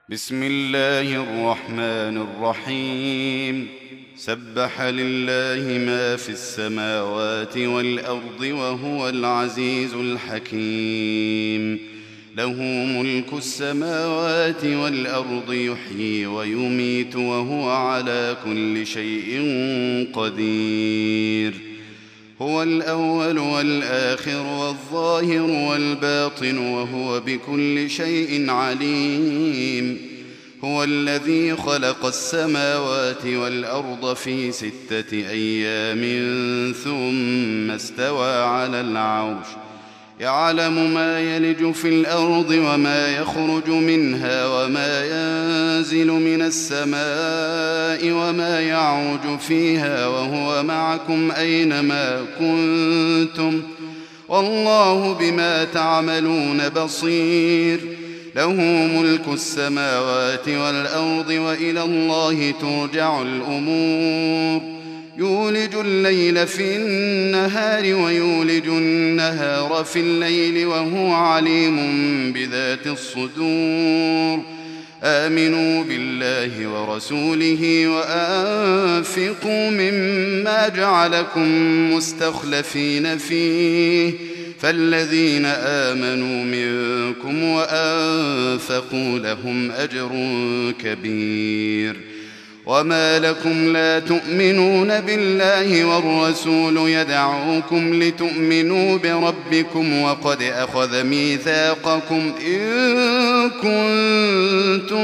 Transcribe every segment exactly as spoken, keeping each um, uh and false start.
بسم الله الرحمن الرحيم. سبح لله ما في السماوات والأرض وهو العزيز الحكيم. له ملك السماوات والأرض، يحيي ويميت وهو على كل شيء قدير. هو الأول والآخر والظاهر والباطن، وهو بكل شيء عليم. هو الذي خلق السماوات والأرض في ستة أيام ثم استوى على العرش، يعلم ما يلج في الأرض وما يخرج منها وما ينزل من السماء وما يعرج فيها، وهو معكم أينما كنتم، والله بما تعملون بصير. له ملك السماوات والأرض وإلى الله ترجع الأمور. يولج الليل في النهار ويولج النهار في الليل، وهو عليم بذات الصدور. آمنوا بالله ورسوله وأنفقوا مما جعلكم مستخلفين فيه، فالذين آمنوا منكم وأنفقوا لهم أجر كبير. وما لكم لا تؤمنون بالله والرسول يدعوكم لتؤمنوا بربكم وقد أخذ ميثاقكم إن كنتم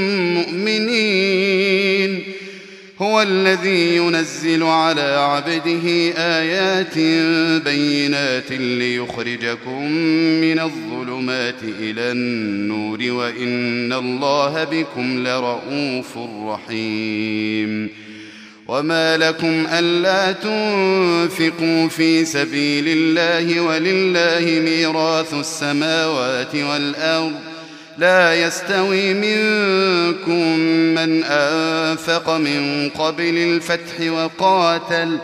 مؤمنين. هو الذي ينزل على عبده آيات بينات ليخرجكم من الظلمات إلى النور، وإن الله بكم لرءوف رحيم. وما لكم ألا تنفقوا في سبيل الله ولله ميراث السماوات والأرض، لا يستوي منكم من أنفق من قبل الفتح وقاتل،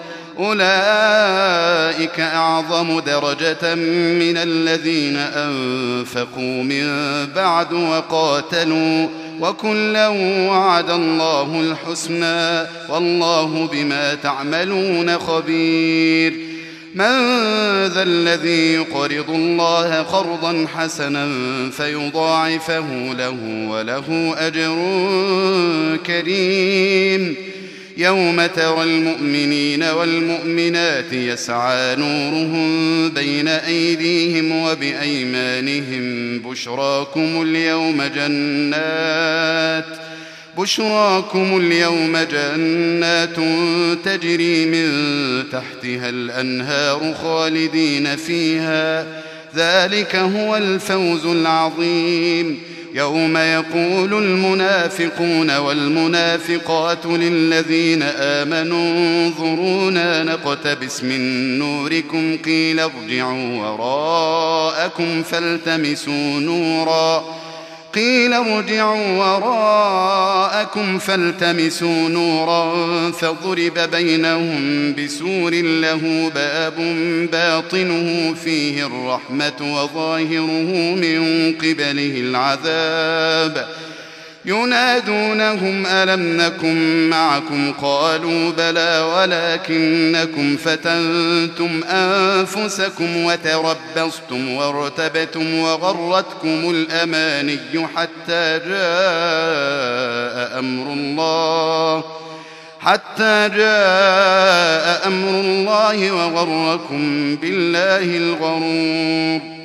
أولئك أعظم درجة من الذين أنفقوا من بعد وقاتلوا، وكلا وعد الله الحسنى، والله بما تعملون خبير. من ذا الذي يقرض الله قرضا حسنا فيضاعفه له وله أجر كريم؟ يوم ترى المؤمنين والمؤمنات يسعى نورهم بين أيديهم وبأيمانهم، بشراكم اليوم جنات بشراكم اليوم جنات تجري من تحتها الأنهار خالدين فيها، ذلك هو الفوز العظيم. يوم يقول المنافقون والمنافقات للذين آمنوا انظرونا نقتبس من نوركم قيل ارجعوا وراءكم فالتمسوا نورا قيل ارجعوا وراءكم فالتمسوا نورا فضرب بينهم بسور له باب باطنه فيه الرحمة وظاهره من قبله العذاب. ينادونهم ألم نكن معكم قالوا بلى ولكنكم فتنتم أنفسكم وتربصتم وارتبتم وغرتكم الأماني حتى جاء أمر الله حتى جاء أمر الله وغركم بالله الغرور.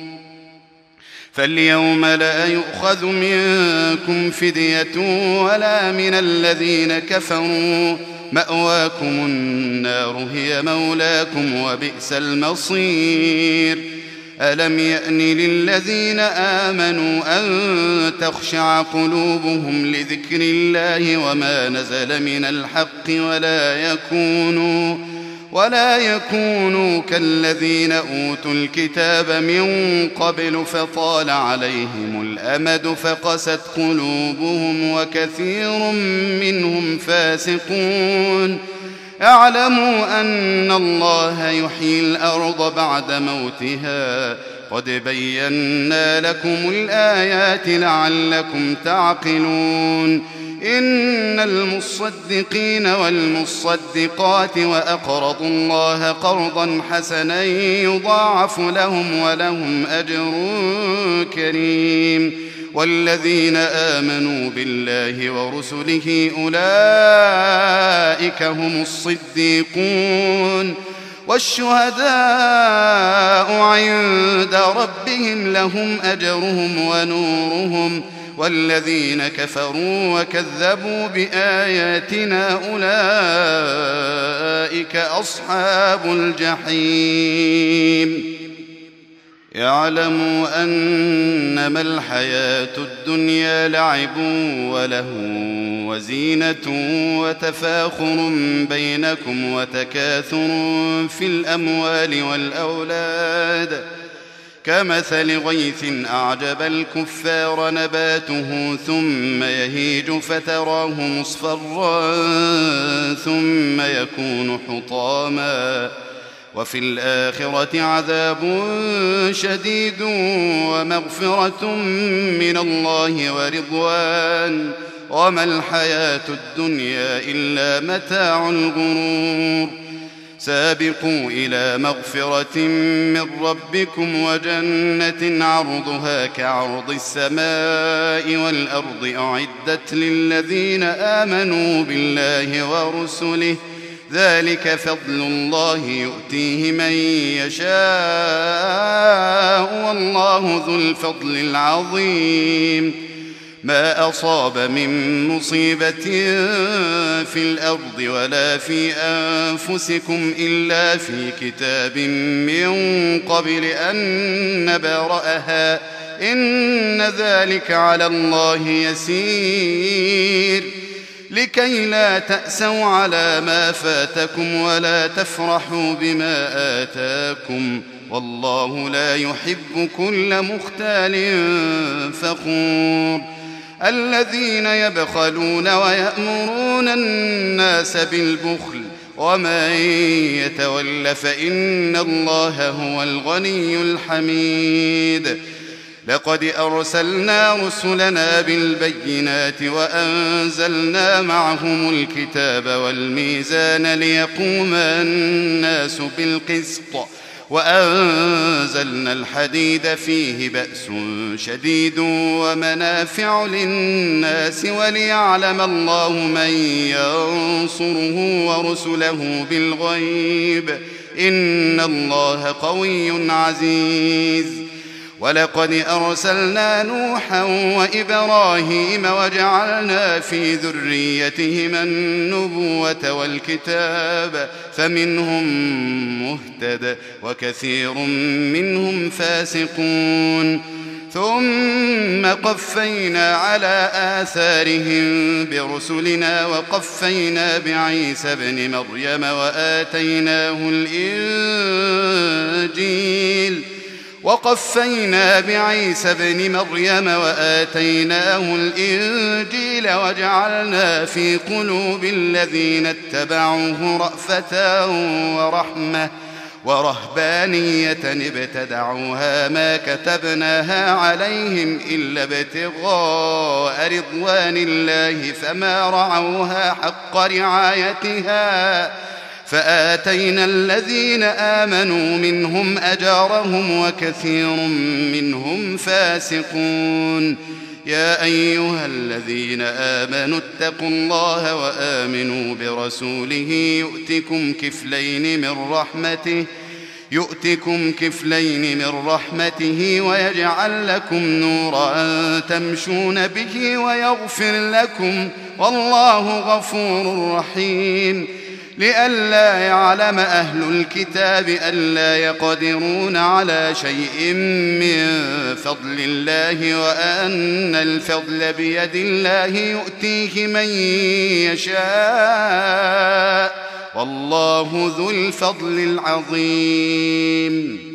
فاليوم لا يؤخذ منكم فدية ولا من الذين كفروا، مأواكم النار هي مولاكم وبئس المصير. ألم يأن للذين آمنوا أن تخشع قلوبهم لذكر الله وما نزل من الحق ولا يكونوا ولا يكونوا كالذين أوتوا الكتاب من قبل فطال عليهم الأمد فقست قلوبهم وكثير منهم فاسقون. اعلموا أن الله يحيي الأرض بعد موتها قد بينا لكم الآيات لعلكم تعقلون إن المصدقين والمصدقات وأقرضوا الله قرضا حسنا يضاعف لهم ولهم أجر كريم والذين آمنوا بالله ورسله أولئك هم الصديقون والشهداء عند ربهم لهم أجرهم ونورهم والذين كفروا وكذبوا بآياتنا أولئك أصحاب الجحيم يعلموا أنما الحياة الدنيا لعب ولهو وزينة وتفاخر بينكم وتكاثر في الأموال والأولاد كمثل غيث أعجب الكفار نباته ثم يهيج فتراه مصفرا ثم يكون حطاما وفي الآخرة عذاب شديد ومغفرة من الله ورضوان وما الحياة الدنيا إلا متاع الغرور سابقوا إلى مغفرة من ربكم وجنة عرضها كعرض السماء والأرض أعدت للذين آمنوا بالله ورسله ذلك فضل الله يؤتيه من يشاء والله ذو الفضل العظيم ما أصاب من مصيبة في الأرض ولا في أنفسكم إلا في كتاب من قبل أن نبرأها إن ذلك على الله يسير لكي لا تأسوا على ما فاتكم ولا تفرحوا بما آتاكم والله لا يحب كل مختال فخور الذين يبخلون ويأمرون الناس بالبخل ومن يتول فإن الله هو الغني الحميد لقد أرسلنا رسلنا بالبينات وأنزلنا معهم الكتاب والميزان ليقوم الناس بالقسط وأنزلنا الحديد فيه بأس شديد ومنافع للناس وليعلم الله من ينصره ورسله بالغيب إن الله قوي عزيز ولقد أرسلنا نوحا وإبراهيم وجعلنا في ذريتهما النبوة والكتاب فمنهم مهتد وكثير منهم فاسقون ثم قفينا على آثارهم برسلنا وقفينا بعيسى ابن مريم وآتيناه الإنجيل وقفينا بعيسى ابن مريم وآتيناه الإنجيل وجعلنا في قلوب الذين اتبعوه رأفة ورحمة ورهبانية ابتدعوها ما كتبناها عليهم إلا ابتغاء رضوان الله فما رعوها حق رعايتها فآتينا الذين آمنوا منهم أجرهم وكثير منهم فاسقون يا أيها الذين آمنوا اتقوا الله وآمنوا برسوله يؤتكم كفلين من رحمته يؤتكم كفلين من رحمته ويجعل لكم نورا تمشون به ويغفر لكم والله غفور رحيم لئلا يعلم أهل الكتاب ألا يقدرون على شيء من فضل الله وأن الفضل بيد الله يؤتيه من يشاء والله ذو الفضل العظيم